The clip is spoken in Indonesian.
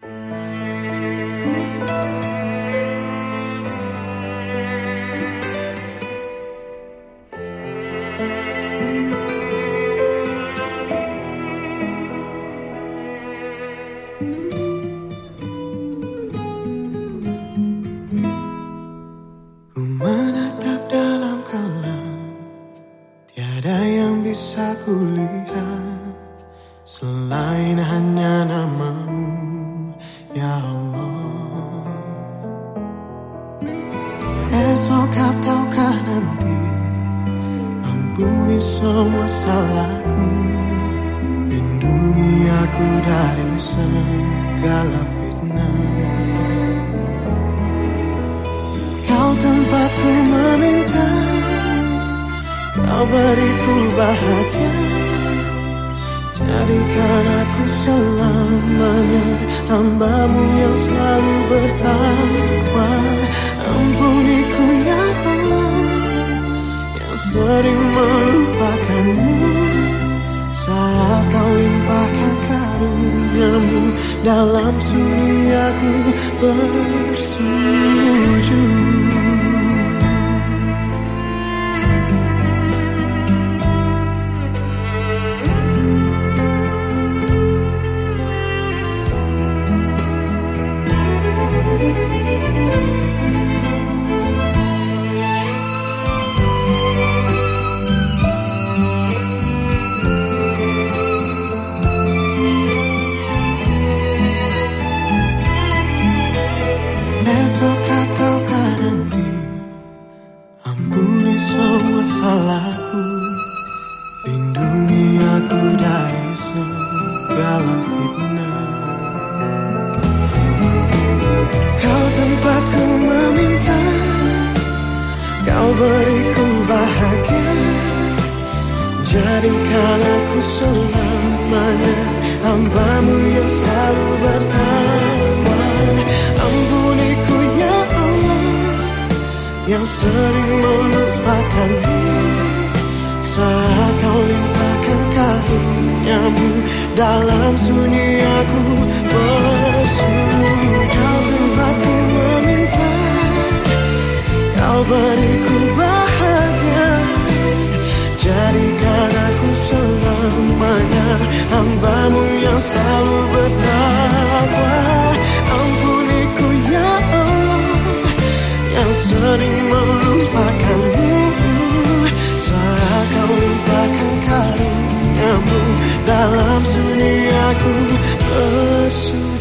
Ku menatap dalam kelam, tiada yang bisa kulihat selain hanya namamu, ya Allah. Esok ataukah nanti, ampuni semua salahku, lindungi aku dari segala fitnah. Kau tempatku meminta, kau beriku bahagia, jadikan aku selamanya hamba-Mu yang selalu bertakwa. Ampuniku ya Allah, yang sering melupakan-Mu, saat Kau limpahkan karunia-Mu, dalam sunyi aku bersujud. Esok ataukah nanti, ampuni semua salahku, lindungi aku dari segala fitnah. Kau tempatku meminta, Kau beriku bahagia, jadikan aku selamanya hamba-Mu yang selalu bertakwa. Ampuniku ya Allah, yang sering melupakan-Mu, saat Kau limpahkan karunia-Mu, dalam sunyi aku bersujud. Kau tempatku meminta, Kau beriku bahagia, jadikan aku selamanya hamba-Mu yang selalu bertakwa. Ampuniku ya Allah, yang sering melupakan-Mu, saat Kau limpahkan karunia-Mu, dalam sunyi aku bersujud.